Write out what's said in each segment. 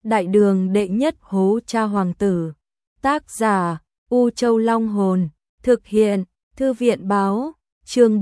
Đại đường đệ nhất hố cha hoàng tử. Tác giả U Châu Long Hồn. Thực hiện Thư viện Báo. Chương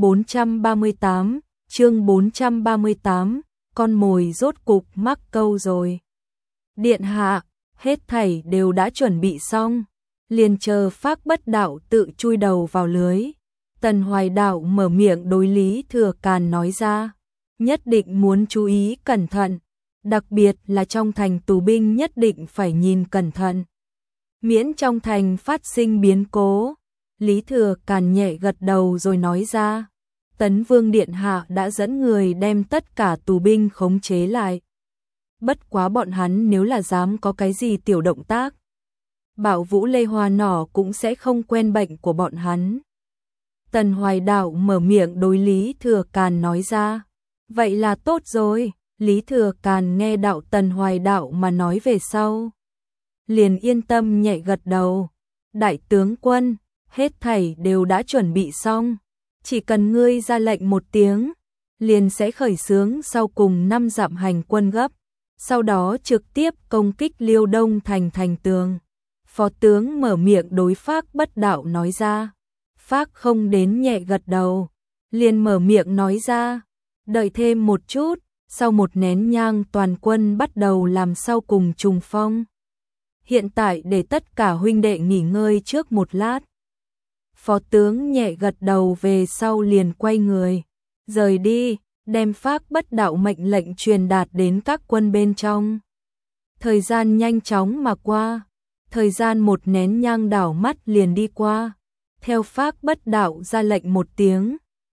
438, con mồi rốt cục mắc câu rồi. Điện hạ, hết thảy đều đã chuẩn bị xong, liền chờ Phác Bất Đạo tự chui đầu vào lưới. Tần Hoài Đạo mở miệng đối Lý Thừa Càn nói ra, nhất định muốn chú ý cẩn thận, đặc biệt là trong thành tù binh nhất định phải nhìn cẩn thận. Miễn trong thành phát sinh biến cố. Lý Thừa Càn nhẹ gật đầu rồi nói ra, Tấn Vương Điện Hạ đã dẫn người đem tất cả tù binh khống chế lại. Bất quá bọn hắn nếu là dám có cái gì tiểu động tác, Bảo Vũ Lê Hoa Nỏ cũng sẽ không quen bệnh của bọn hắn. Tần Hoài Đạo mở miệng đối Lý Thừa Càn nói ra, vậy là tốt rồi. Lý Thừa Càn nghe đạo Tần Hoài Đạo mà nói về sau, liền yên tâm nhẹ gật đầu. Đại tướng quân, hết thảy đều đã chuẩn bị xong, chỉ cần ngươi ra lệnh một tiếng, liền sẽ khởi xướng sau cùng 5 dặm hành quân gấp, sau đó trực tiếp công kích Liêu Đông thành thành tường. Phó tướng mở miệng đối Phác Bất Đạo nói ra. Phác không đến nhẹ gật đầu, liền mở miệng nói ra, đợi thêm một chút, sau một nén nhang toàn quân bắt đầu làm sau cùng trùng phong. Hiện tại để tất cả huynh đệ nghỉ ngơi trước một lát. Phó tướng nhẹ gật đầu về sau liền quay người, rời đi, đem Phác Bất Đạo mệnh lệnh truyền đạt đến các quân bên trong. Thời gian nhanh chóng mà qua, thời gian một nén nhang đảo mắt liền đi qua. Theo Phác Bất Đạo ra lệnh một tiếng,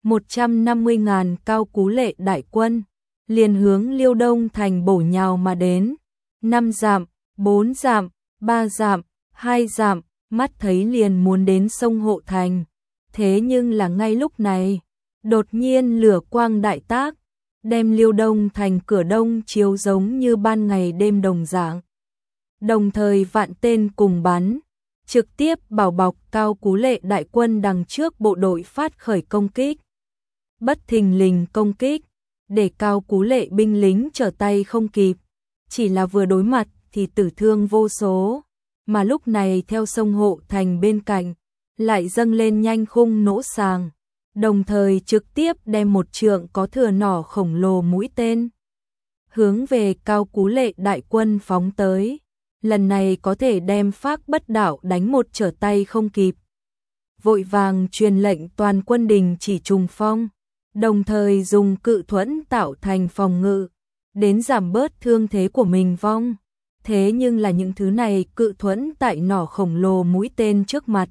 150.000 Cao Cú Lệ đại quân liền hướng Liêu Đông thành bổ nhào mà đến. 5 dặm, 4 dặm, 3 dặm, 2 dặm, mắt thấy liền muốn đến sông Hộ Thành. Thế nhưng là ngay lúc này, đột nhiên lửa quang đại tác, đem Liêu Đông thành cửa đông chiếu giống như ban ngày đêm đồng dạng. Đồng thời vạn tên cùng bắn, trực tiếp bảo bọc Cao Cú Lệ đại quân đằng trước bộ đội phát khởi công kích. Bất thình lình công kích, để Cao Cú Lệ binh lính trở tay không kịp, chỉ là vừa đối mặt thì tử thương vô số, mà lúc này theo sông Hộ Thành bên cạnh, lại dâng lên nhanh khung nỗ sàng, đồng thời trực tiếp đem một trượng có thừa nỏ khổng lồ mũi tên, hướng về Cao Cú Lệ đại quân phóng tới. Lần này có thể đem Phác Bất Đạo đánh một trở tay không kịp. Vội vàng truyền lệnh toàn quân đình chỉ trùng phong, đồng thời dùng cự thuẫn tạo thành phòng ngự, đến giảm bớt thương thế của mình vong. Thế nhưng là những thứ này cự thuẫn tại nỏ khổng lồ mũi tên trước mặt,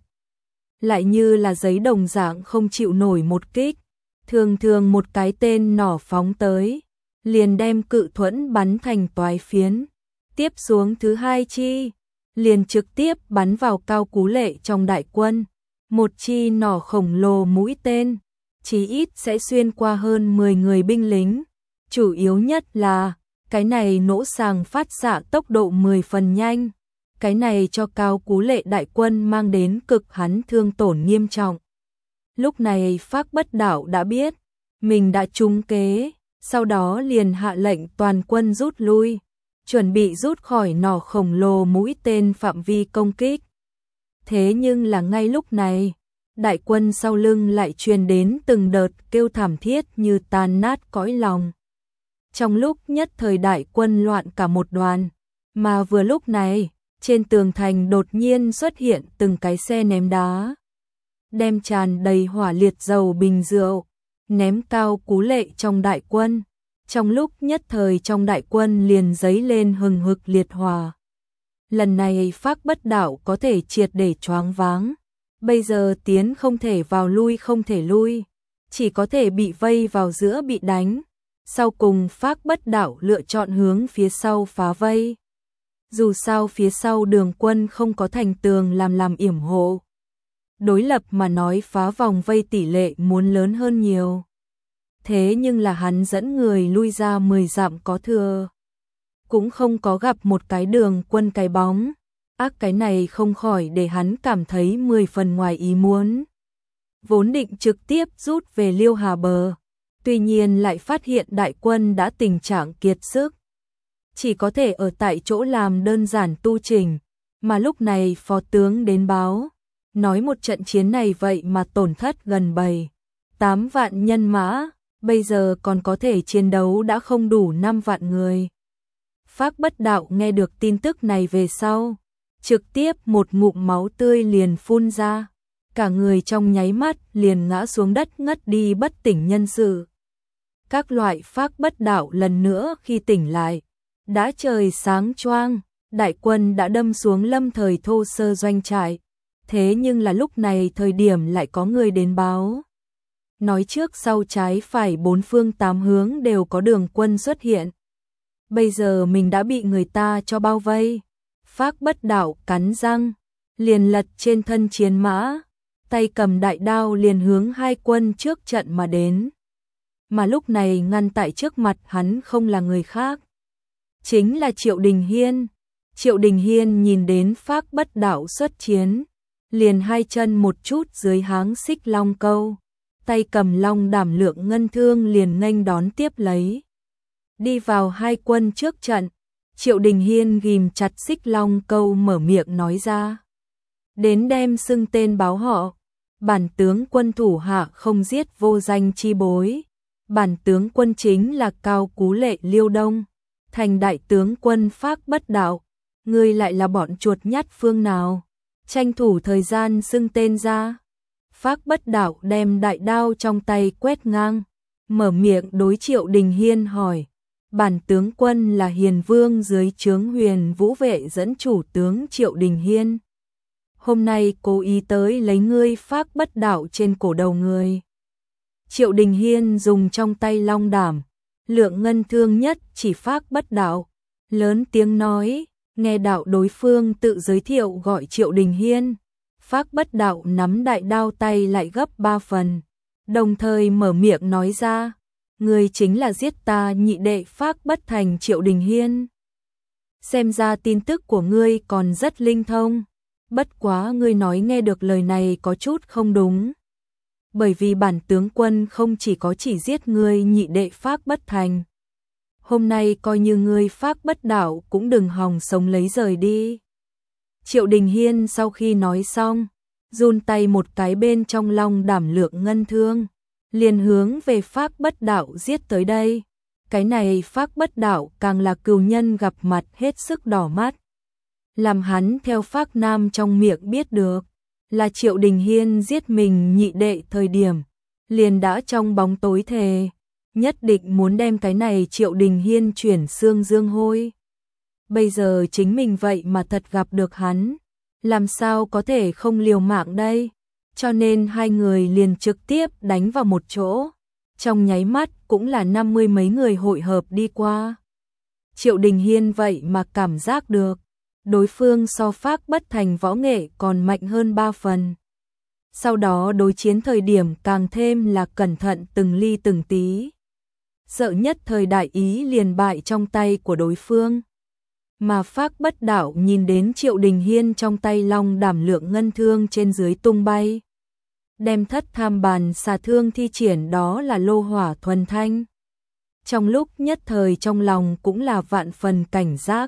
lại như là giấy đồng dạng không chịu nổi một kích. Thường thường một cái tên nỏ phóng tới, liền đem cự thuẫn bắn thành toái phiến. Tiếp xuống thứ hai chi, liền trực tiếp bắn vào Cao Cú Lệ trong đại quân. Một chi nỏ khổng lồ mũi tên, chí ít sẽ xuyên qua hơn 10 người binh lính. Chủ yếu nhất là, cái này nỗ sàng phát xạ tốc độ 10 phần nhanh. Cái này cho Cao Cú Lệ đại quân mang đến cực hắn thương tổn nghiêm trọng. Lúc này Phác Bất Đạo đã biết, mình đã trúng kế, sau đó liền hạ lệnh toàn quân rút lui, chuẩn bị rút khỏi nỏ khổng lồ mũi tên phạm vi công kích. Thế nhưng là ngay lúc này, đại quân sau lưng lại truyền đến từng đợt kêu thảm thiết như tan nát cõi lòng. Trong lúc nhất thời đại quân loạn cả một đoàn, mà vừa lúc này, trên tường thành đột nhiên xuất hiện từng cái xe ném đá, đem tràn đầy hỏa liệt dầu bình rượu, ném Cao Cú Lệ trong đại quân. Trong lúc nhất thời trong đại quân liền dấy lên hừng hực liệt hỏa. Lần này Phác Bất Đạo có thể triệt để choáng váng. Bây giờ tiến không thể vào, lui không thể lui, chỉ có thể bị vây vào giữa bị đánh. Sau cùng Phác Bất Đạo lựa chọn hướng phía sau phá vây. Dù sao phía sau đường quân không có thành tường làm yểm hộ, đối lập mà nói phá vòng vây tỷ lệ muốn lớn hơn nhiều. Thế nhưng là hắn dẫn người lui ra 10 dặm có thừa, cũng không có gặp một cái đường quân cái bóng. Cái này không khỏi để hắn cảm thấy 10 phần ngoài ý muốn. Vốn định trực tiếp rút về Liêu Hà bờ, tuy nhiên lại phát hiện đại quân đã tình trạng kiệt sức. chỉ có thể ở tại chỗ làm đơn giản tu chỉnh, mà lúc này phó tướng đến báo, nói một trận chiến này vậy mà tổn thất gần 7-8 vạn nhân mã, bây giờ còn có thể chiến đấu đã không đủ 5 vạn người. Phác Bất Đạo nghe được tin tức này về sau, trực tiếp một ngụm máu tươi liền phun ra, cả người trong nháy mắt liền ngã xuống đất ngất đi bất tỉnh nhân sự. Các loại Phác Bất Đạo lần nữa khi tỉnh lại, đã trời sáng choang, đại quân đã đâm xuống Lâm Thời thô sơ doanh trại, thế nhưng là lúc này thời điểm lại có người đến báo. Nói trước sau trái phải 4 phương 8 hướng đều có đường quân xuất hiện. Bây giờ mình đã bị người ta cho bao vây. Phác Bất Đạo cắn răng, liền lật trên thân chiến mã, tay cầm đại đao liền hướng hai quân trước trận mà đến. Mà lúc này ngăn tại trước mặt hắn không là người khác, chính là Triệu Đình Hiên. Triệu Đình Hiên nhìn đến Phác Bất Đạo xuất chiến, liền hai chân một chút dưới háng xích long câu, tay cầm long đảm lượng ngân thương liền nghênh đón tiếp lấy. Đi vào hai quân trước trận, Triệu Đình Hiên ghim chặt xích long câu mở miệng nói ra. Đến đem xưng tên báo họ, bản tướng quân thủ hạ không giết vô danh chi bối. Bản tướng quân chính là Cao Cú Lệ Liêu Đông, thành đại tướng quân Phác Bất Đạo. Ngươi lại là bọn chuột nhắt phương nào? Tranh thủ thời gian xưng tên ra. Phác Bất Đạo đem đại đao trong tay quét ngang, mở miệng đối Triệu Đình Hiên hỏi. Bản tướng quân là Hiền Vương dưới trướng Huyền Vũ vệ dẫn chủ tướng Triệu Đình Hiên. Hôm nay cố ý tới lấy ngươi Phác Bất Đạo trên cổ đầu người. Triệu Đình Hiên dùng trong tay long đảm, lượng ngân thương nhất chỉ Phác Bất Đạo, lớn tiếng nói, nghe đạo đối phương tự giới thiệu gọi Triệu Đình Hiên. Phác Bất Đạo nắm đại đao tay lại gấp 3 phần, đồng thời mở miệng nói ra, ngươi chính là giết ta nhị đệ Phác Bất Thành Triệu Đình Hiên. Xem ra tin tức của ngươi còn rất linh thông, bất quá ngươi nói nghe được lời này có chút không đúng. Bởi vì bản tướng quân không chỉ có chỉ giết ngươi nhị đệ Phác Bất Thành. Hôm nay coi như ngươi Phác Bất Đạo cũng đừng hòng sống lấy rời đi. Triệu Đình Hiên sau khi nói xong, run tay một cái bên trong long đảm lượng ngân thương, liền hướng về Phác Bất Đạo giết tới đây. Cái này Phác Bất Đạo càng là cừu nhân gặp mặt hết sức đỏ mắt. Làm hắn theo Phác Nam trong miệng biết được, là Triệu Đình Hiên giết mình nhị đệ thời điểm, liền đã trong bóng tối thề, nhất định muốn đem cái này Triệu Đình Hiên chuyển xương dương hôi. Bây giờ chính mình vậy mà thật gặp được hắn, làm sao có thể không liều mạng đây, cho nên hai người liền trực tiếp đánh vào một chỗ, trong nháy mắt cũng là 50 mấy người hội hợp đi qua. Triệu Đình Hiên vậy mà cảm giác được, đối phương so Phác Bất Thành võ nghệ còn mạnh hơn 3 phần. Sau đó đối chiến thời điểm càng thêm là cẩn thận từng ly từng tí. Sợ nhất thời đại ý liền bại trong tay của đối phương. Mà Phác Bất Đạo nhìn đến Triệu Đình Hiên trong tay long đảm lượng ngân thương trên dưới tung bay. Đem thất tham bàn xà thương thi triển đó là lô hỏa thuần thanh. Trong lúc nhất thời trong lòng cũng là vạn phần cảnh giác.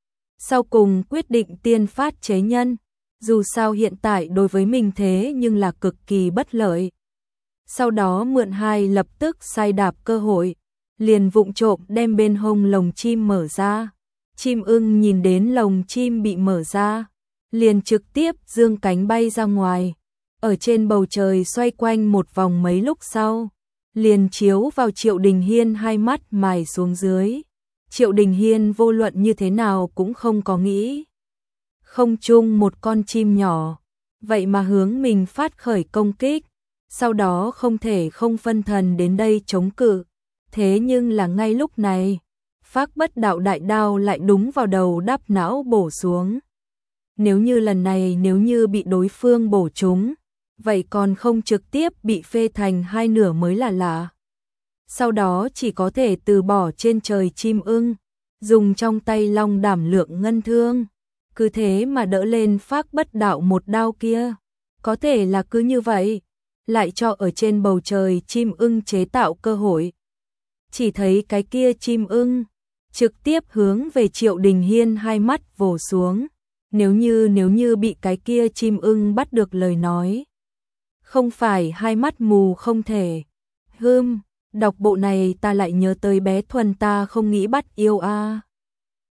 Sau cùng quyết định tiên phát chế nhân, dù sao hiện tại đối với mình thế nhưng là cực kỳ bất lợi. Sau đó mượn hai lập tức sai đạp cơ hội, liền vụng trộm đem bên hông lồng chim mở ra. Chim ưng nhìn đến lồng chim bị mở ra, liền trực tiếp dương cánh bay ra ngoài, ở trên bầu trời xoay quanh một vòng mấy lúc sau, liền chiếu vào Triệu Đình Hiên hai mắt mài xuống dưới. Triệu Đình Hiên vô luận như thế nào cũng không có nghĩ. Không chung một con chim nhỏ, vậy mà hướng mình phát khởi công kích, sau đó không thể không phân thần đến đây chống cự. Thế nhưng là ngay lúc này, Phác Bất Đạo đại đao lại đúng vào đầu đắp não bổ xuống. Nếu như lần này nếu như bị đối phương bổ trúng, vậy còn không trực tiếp bị phê thành hai nửa mới là lạ. Sau đó chỉ có thể từ bỏ trên trời chim ưng, dùng trong tay long đảm lượng ngân thương, cứ thế mà đỡ lên Phác Bất Đạo một đao kia. Có thể là cứ như vậy, lại cho ở trên bầu trời chim ưng chế tạo cơ hội. Chỉ thấy cái kia chim ưng, trực tiếp hướng về Triệu Đình Hiên hai mắt vồ xuống. Nếu như bị cái kia chim ưng bắt được lời nói, không phải hai mắt mù không thể. Đọc bộ này ta lại nhớ tới bé Thuần ta không nghĩ bắt yêu a.